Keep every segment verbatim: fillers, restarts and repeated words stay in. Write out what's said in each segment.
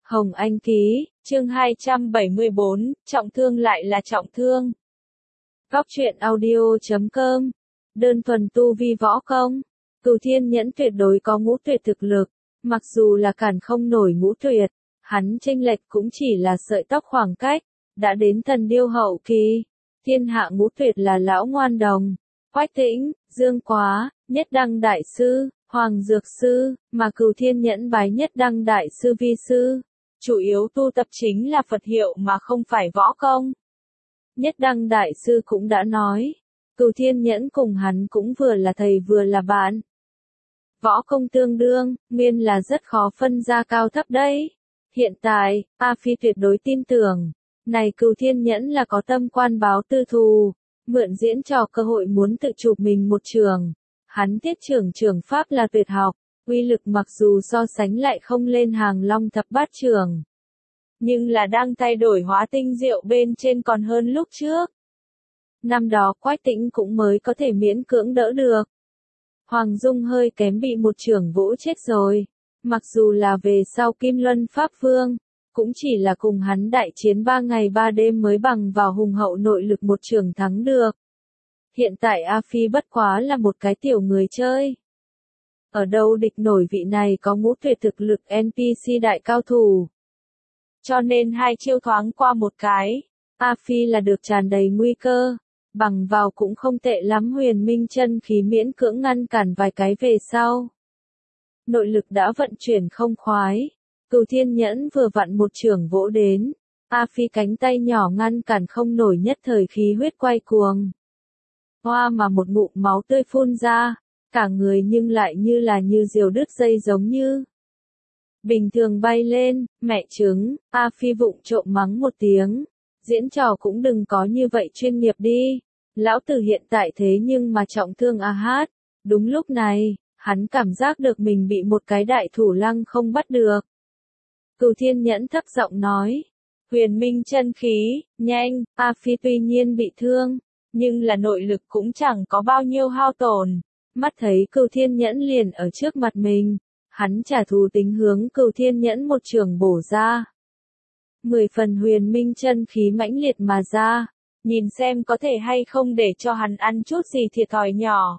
Hồng Anh ký, chương hai trăm bảy mươi bốn, trọng thương lại là trọng thương. Góc truyện audio chấm com, đơn thuần tu vi võ công, Cửu Thiên Nhẫn tuyệt đối có ngũ tuyệt thực lực, mặc dù là cản không nổi ngũ tuyệt, hắn chênh lệch cũng chỉ là sợi tóc khoảng cách, đã đến thần điêu hậu kỳ. Thiên hạ ngũ tuyệt là Lão Ngoan Đồng, Quách Tĩnh, Dương Quá, Nhất Đăng Đại Sư, Hoàng Dược Sư, mà Cửu Thiên Nhẫn bái Nhất Đăng Đại Sư vi sư. Chủ yếu tu tập chính là Phật hiệu mà không phải võ công. Nhất Đăng Đại Sư cũng đã nói, Cửu Thiên Nhẫn cùng hắn cũng vừa là thầy vừa là bạn. Võ công tương đương, nguyên là rất khó phân ra cao thấp đấy. Hiện tại, A Phi tuyệt đối tin tưởng, này Cửu Thiên Nhẫn là có tâm quan báo tư thù, mượn diễn trò cơ hội muốn tự chụp mình một trường. Hắn tiết trưởng trường pháp là tuyệt học, uy lực mặc dù so sánh lại không lên hàng Long Thập Bát Trưởng, nhưng là đang thay đổi hóa tinh diệu bên trên còn hơn lúc trước. Năm đó Quách Tĩnh cũng mới có thể miễn cưỡng đỡ được. Hoàng Dung hơi kém bị một trưởng vỗ chết rồi, mặc dù là về sau Kim Luân Pháp Vương, cũng chỉ là cùng hắn đại chiến ba ngày ba đêm mới bằng vào hùng hậu nội lực một trường thắng được. Hiện tại A Phi bất quá là một cái tiểu người chơi. Ở đâu địch nổi vị này có ngũ tuyệt thực lực en pê xê đại cao thủ. Cho nên hai chiêu thoáng qua một cái, A Phi là được tràn đầy nguy cơ, bằng vào cũng không tệ lắm huyền minh chân khí miễn cưỡng ngăn cản vài cái về sau. Nội lực đã vận chuyển không khoái, Cửu Thiên Nhẫn vừa vặn một trường vỗ đến, A Phi cánh tay nhỏ ngăn cản không nổi nhất thời khí huyết quay cuồng. Hoa mà một ngụm máu tươi phun ra, cả người nhưng lại như là như diều đứt dây giống như bình thường bay lên. Mẹ chứng, A Phi vụng trộm mắng một tiếng, diễn trò cũng đừng có như vậy chuyên nghiệp đi, lão tử hiện tại thế nhưng mà trọng thương a hát. Đúng lúc này, hắn cảm giác được mình bị một cái đại thủ lăng không bắt được. Cửu Thiên Nhẫn thấp giọng nói, huyền minh chân khí, nhanh. A Phi tuy nhiên bị thương, nhưng là nội lực cũng chẳng có bao nhiêu hao tổn. Mắt thấy Cửu Thiên Nhẫn liền ở trước mặt mình, hắn trả thù tính hướng Cửu Thiên Nhẫn một trường bổ ra. Mười phần huyền minh chân khí mãnh liệt mà ra, nhìn xem có thể hay không để cho hắn ăn chút gì thiệt thòi nhỏ.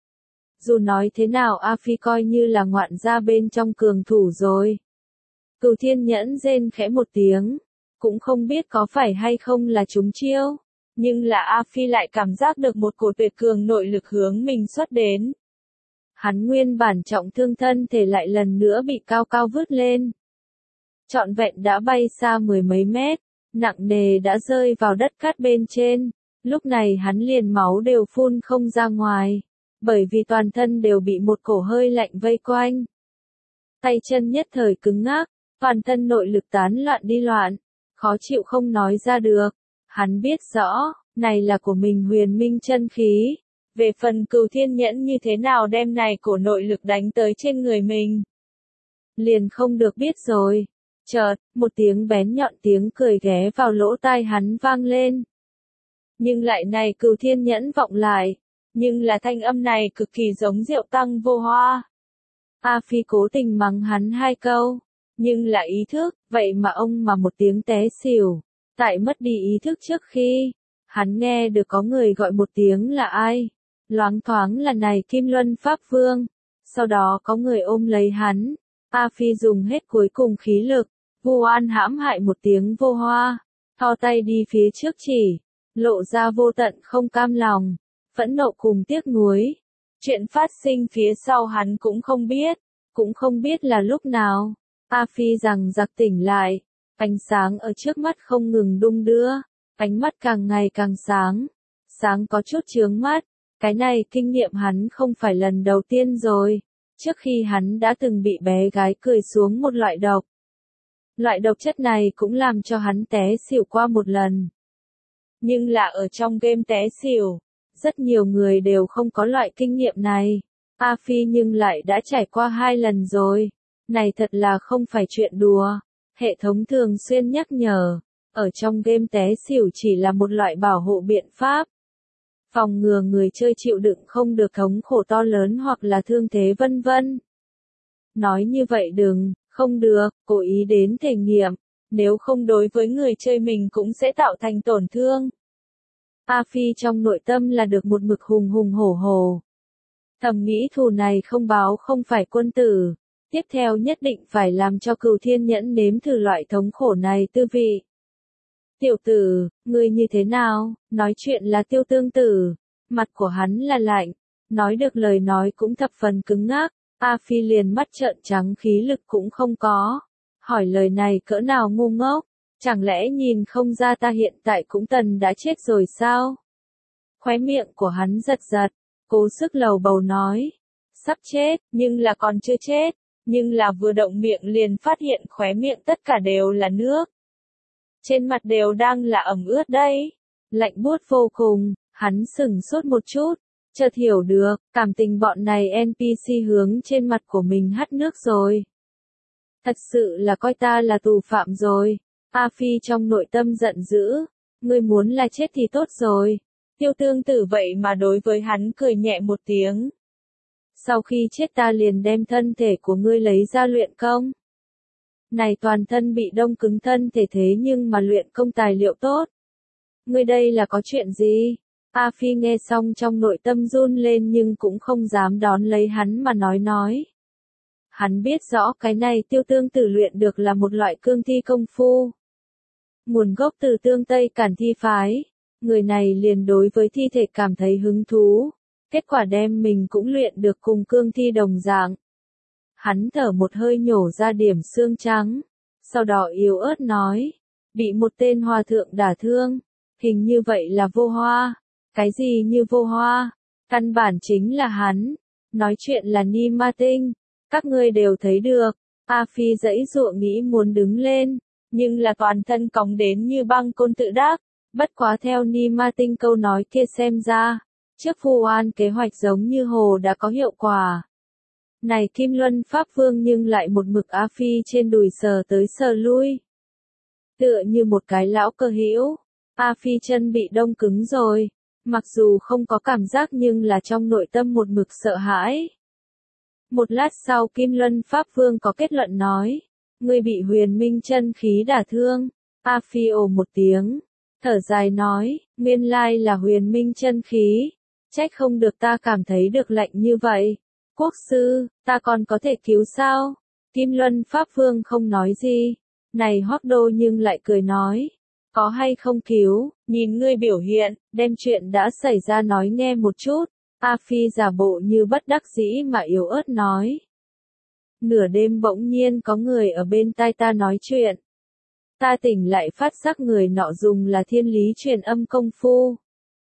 Dù nói thế nào A Phi coi như là ngoạn gia bên trong cường thủ rồi. Cửu Thiên Nhẫn rên khẽ một tiếng, cũng không biết có phải hay không là trúng chiêu, nhưng là A Phi lại cảm giác được một cổ tuyệt cường nội lực hướng mình xuất đến. Hắn nguyên bản trọng thương thân thể lại lần nữa bị cao cao vứt lên. Trọn vẹn đã bay xa mười mấy mét, nặng nề đã rơi vào đất cát bên trên, lúc này hắn liền máu đều phun không ra ngoài, bởi vì toàn thân đều bị một cổ hơi lạnh vây quanh. Tay chân nhất thời cứng ngắc, toàn thân nội lực tán loạn đi loạn, khó chịu không nói ra được. Hắn biết rõ, này là của mình huyền minh chân khí. Về phần Cửu Thiên Nhẫn như thế nào đem này cổ nội lực đánh tới trên người mình, liền không được biết rồi. Chợt, một tiếng bén nhọn tiếng cười ghé vào lỗ tai hắn vang lên. Nhưng lại này Cửu Thiên Nhẫn vọng lại, nhưng là thanh âm này cực kỳ giống Diệu Tăng Vô Hoa. A Phi cố tình mắng hắn hai câu, nhưng là ý thức, vậy mà ông mà một tiếng té xỉu. Tại mất đi ý thức trước khi, hắn nghe được có người gọi một tiếng là ai. Loáng thoáng là này Kim Luân Pháp Vương, sau đó có người ôm lấy hắn. A Phi dùng hết cuối cùng khí lực, vu oan hãm hại một tiếng Vô Hoa, thò tay đi phía trước chỉ, lộ ra vô tận không cam lòng, phẫn nộ cùng tiếc nuối. Chuyện phát sinh phía sau hắn cũng không biết, cũng không biết là lúc nào. A Phi rằng giặc tỉnh lại, ánh sáng ở trước mắt không ngừng đung đưa, ánh mắt càng ngày càng sáng, sáng có chút chướng mắt. Cái này kinh nghiệm hắn không phải lần đầu tiên rồi, trước khi hắn đã từng bị bé gái cười xuống một loại độc. Loại độc chất này cũng làm cho hắn té xỉu qua một lần. Nhưng là ở trong game té xỉu, rất nhiều người đều không có loại kinh nghiệm này. A Phi nhưng lại đã trải qua hai lần rồi. Này thật là không phải chuyện đùa. Hệ thống thường xuyên nhắc nhở, ở trong game té xỉu chỉ là một loại bảo hộ biện pháp. Phòng ngừa người chơi chịu đựng không được thống khổ to lớn hoặc là thương thế vân vân. Nói như vậy đừng, không được, cố ý đến thể nghiệm, nếu không đối với người chơi mình cũng sẽ tạo thành tổn thương. A Phi trong nội tâm là được một mực hùng hùng hổ hổ. Thầm nghĩ thù này không báo không phải quân tử, tiếp theo nhất định phải làm cho Cửu Thiên Nhẫn nếm thử loại thống khổ này tư vị. Tiểu tử, ngươi như thế nào? Nói chuyện là Tiêu Tương Tử, mặt của hắn là lạnh, nói được lời nói cũng thập phần cứng ngắc, A Phi liền mắt trợn trắng khí lực cũng không có. Hỏi lời này cỡ nào ngu ngốc, chẳng lẽ nhìn không ra ta hiện tại cũng tần đã chết rồi sao? Khóe miệng của hắn giật giật, cố sức lầu bầu nói, sắp chết, nhưng là còn chưa chết, nhưng là vừa động miệng liền phát hiện khóe miệng tất cả đều là nước. Trên mặt đều đang là ẩm ướt đây, lạnh buốt vô cùng, hắn sững sốt một chút, chợt hiểu được, cảm tình bọn này en pê xê hướng trên mặt của mình hắt nước rồi. Thật sự là coi ta là tù phạm rồi. A Phi trong nội tâm giận dữ, ngươi muốn là chết thì tốt rồi. Tiêu Tương Tử vậy mà đối với hắn cười nhẹ một tiếng. Sau khi chết ta liền đem thân thể của ngươi lấy ra luyện công. Này toàn thân bị đông cứng thân thể thế nhưng mà luyện công tài liệu tốt. Ngươi đây là có chuyện gì? A Phi nghe xong trong nội tâm run lên nhưng cũng không dám đón lấy hắn mà nói nói. Hắn biết rõ cái này Tiêu Tương Tử luyện được là một loại cương thi công phu. Nguồn gốc từ Tương Tây Cản Thi phái, người này liền đối với thi thể cảm thấy hứng thú, kết quả đem mình cũng luyện được cùng cương thi đồng dạng. Hắn thở một hơi nhổ ra điểm xương trắng, sau đó yếu ớt nói, bị một tên hòa thượng đả thương, hình như vậy là Vô Hoa. Cái gì như Vô Hoa? Căn bản chính là hắn, nói chuyện là Ni Ma Tinh, các ngươi đều thấy được. A Phi giãy giụa nghĩ muốn đứng lên, nhưng là toàn thân còng đến như băng côn tự đắc, bất quá theo Ni Ma Tinh câu nói kia xem ra, trước Vu Oan kế hoạch giống như hồ đã có hiệu quả. Này Kim Luân Pháp Vương nhưng lại một mực A Phi trên đùi sờ tới sờ lui. Tựa như một cái lão cơ hữu, A Phi chân bị đông cứng rồi, mặc dù không có cảm giác nhưng là trong nội tâm một mực sợ hãi. Một lát sau Kim Luân Pháp Vương có kết luận nói, ngươi bị huyền minh chân khí đả thương. A Phi ồ một tiếng, thở dài nói, nguyên lai là huyền minh chân khí, trách không được ta cảm thấy được lạnh như vậy. Quốc sư, ta còn có thể cứu sao? Kim Luân Pháp Vương không nói gì, này Hoắc Đô nhưng lại cười nói, có hay không cứu, nhìn ngươi biểu hiện, đem chuyện đã xảy ra nói nghe một chút. A Phi giả bộ như bất đắc dĩ mà yếu ớt nói. Nửa đêm bỗng nhiên có người ở bên tai ta nói chuyện. Ta tỉnh lại phát giác người nọ dùng là thiên lý truyền âm công phu.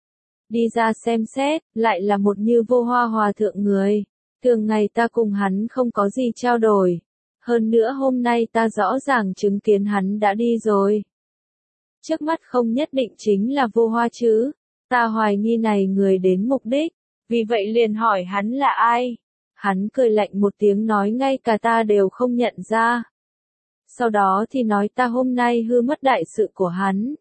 Đi ra xem xét, lại là một Như Vô Hoa hòa thượng người. Thường ngày ta cùng hắn không có gì trao đổi. Hơn nữa hôm nay ta rõ ràng chứng kiến hắn đã đi rồi. Trước mắt không nhất định chính là Vô Hoa chứ. Ta hoài nghi này người đến mục đích. Vì vậy liền hỏi hắn là ai? Hắn cười lạnh một tiếng nói ngay cả ta đều không nhận ra. Sau đó thì nói ta hôm nay hư mất đại sự của hắn.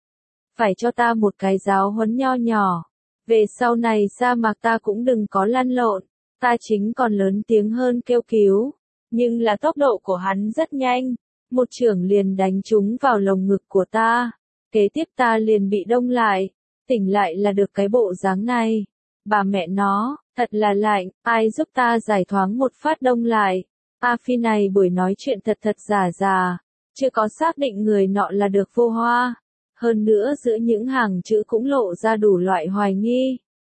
Phải cho ta một cái giáo huấn nho nhỏ. Về sau này sa mạc ta cũng đừng có lăn lộn. Ta chính còn lớn tiếng hơn kêu cứu. Nhưng là tốc độ của hắn rất nhanh. Một chưởng liền đánh trúng vào lồng ngực của ta. Kế tiếp ta liền bị đông lại. Tỉnh lại là được cái bộ dáng này. Bà mẹ nó, thật là lạnh, ai giúp ta giải thoáng một phát đông lại. A Phi này buổi nói chuyện thật thật giả giả, chưa có xác định người nọ là được Vô Hoa. Hơn nữa giữa những hàng chữ cũng lộ ra đủ loại hoài nghi.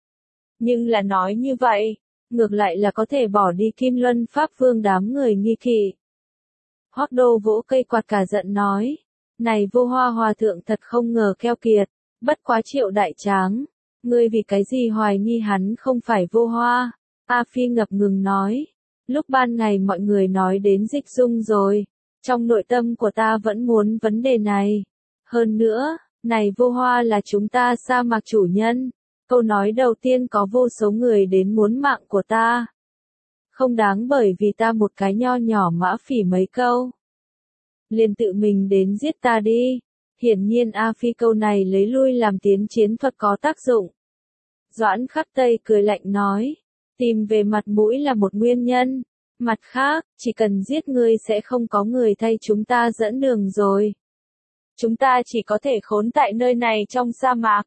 Nhưng là nói như vậy, ngược lại là có thể bỏ đi Kim Luân Pháp Vương đám người nghi kỵ. Hoắc Đô vỗ cây quạt cả giận nói, này Vô Hoa hòa thượng thật không ngờ keo kiệt, bất quá Triệu đại tráng. Ngươi vì cái gì hoài nghi hắn không phải Vô Hoa? A Phi ngập ngừng nói. Lúc ban ngày mọi người nói đến Dịch Dung rồi. Trong nội tâm của ta vẫn muốn vấn đề này. Hơn nữa, này Vô Hoa là chúng ta sa mạc chủ nhân. Câu nói đầu tiên có vô số người đến muốn mạng của ta. Không đáng bởi vì ta một cái nho nhỏ mã phỉ mấy câu. Liền tự mình đến giết ta đi. Hiển nhiên A Phi câu này lấy lui làm tiến chiến thuật có tác dụng. Doãn Khắc Tây cười lạnh nói, tìm về mặt mũi là một nguyên nhân, Mặt khác, chỉ cần giết ngươi sẽ không có người thay chúng ta dẫn đường rồi. Chúng ta chỉ có thể khốn tại nơi này trong sa mạc.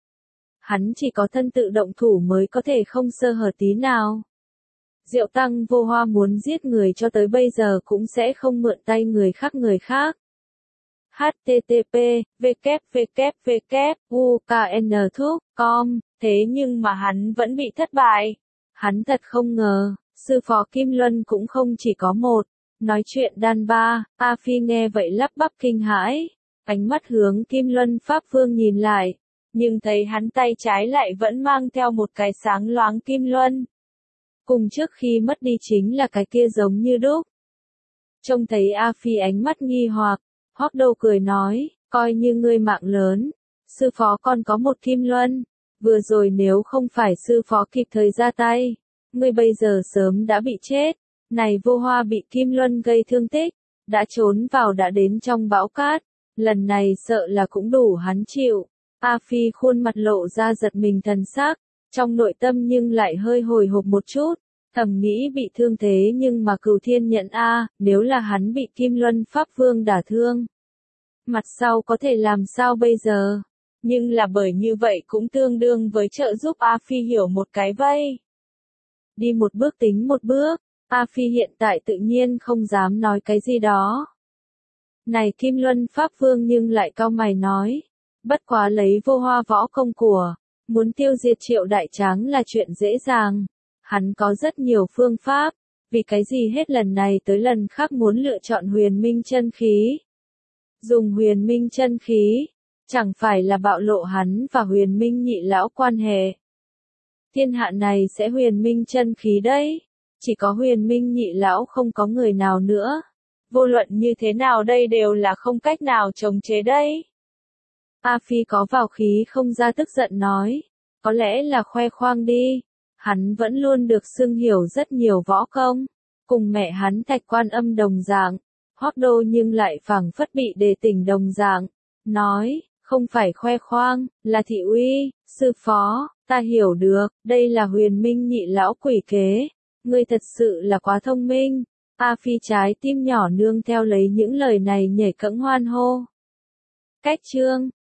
Hắn chỉ có thân tự động thủ mới có thể không sơ hở tí nào. Diệu Tăng Vô Hoa muốn giết người cho tới bây giờ cũng sẽ không mượn tay người khác người khác. H T T P, W W W, U K N chấm com, thế nhưng mà hắn vẫn bị thất bại. Hắn thật không ngờ, sư phó Kim Luân cũng không chỉ có một. Nói chuyện đàn ba, A Phi nghe vậy lắp bắp kinh hãi. Ánh mắt hướng Kim Luân Pháp Vương nhìn lại, nhưng thấy hắn tay trái lại vẫn mang theo một cái sáng loáng kim luân. Cùng trước khi mất đi chính là cái kia giống như đúc. Trông thấy A Phi ánh mắt nghi hoặc, Hoắc Đâu cười nói, coi như ngươi mạng lớn, sư phó còn có một kim luân, vừa rồi nếu không phải sư phó kịp thời ra tay, ngươi bây giờ sớm đã bị chết. Này Vô Hoa bị kim luân gây thương tích, đã trốn vào đã đến trong bão cát, lần này sợ là cũng đủ hắn chịu. A Phi khuôn mặt lộ ra giật mình thần sắc, trong nội tâm nhưng lại hơi hồi hộp một chút, thầm nghĩ bị thương thế nhưng mà Cửu Thiên Nhẫn a, nếu là hắn bị Kim Luân Pháp Vương đả thương, mặt sau có thể làm sao bây giờ? Nhưng là bởi như vậy cũng tương đương với trợ giúp A Phi hiểu một cái vây. Đi một bước tính một bước, A Phi hiện tại tự nhiên không dám nói cái gì đó. Này Kim Luân Pháp Vương nhưng lại cau mày nói, bất quá lấy Vô Hoa võ công của, muốn tiêu diệt Triệu Đại Tráng là chuyện dễ dàng. Hắn có rất nhiều phương pháp, vì cái gì hết lần này tới lần khác muốn lựa chọn huyền minh chân khí. Dùng huyền minh chân khí, chẳng phải là bạo lộ hắn và huyền minh nhị lão quan hệ. Thiên hạ này sẽ huyền minh chân khí đấy, chỉ có huyền minh nhị lão không có người nào nữa. Vô luận như thế nào đây đều là không cách nào chống chế đây. A Phi có vào khí không ra tức giận nói, có lẽ là khoe khoang đi, hắn vẫn luôn được xưng hiểu rất nhiều võ công, cùng mẹ hắn Thạch Quan Âm đồng dạng, Hoắc Đô nhưng lại phảng phất bị đề tỉnh đồng dạng, nói, không phải khoe khoang, là thị uy, sư phó, ta hiểu được, đây là huyền minh nhị lão quỷ kế, ngươi thật sự là quá thông minh. A Phi trái tim nhỏ nương theo lấy những lời này nhảy cẫng hoan hô. Cách chương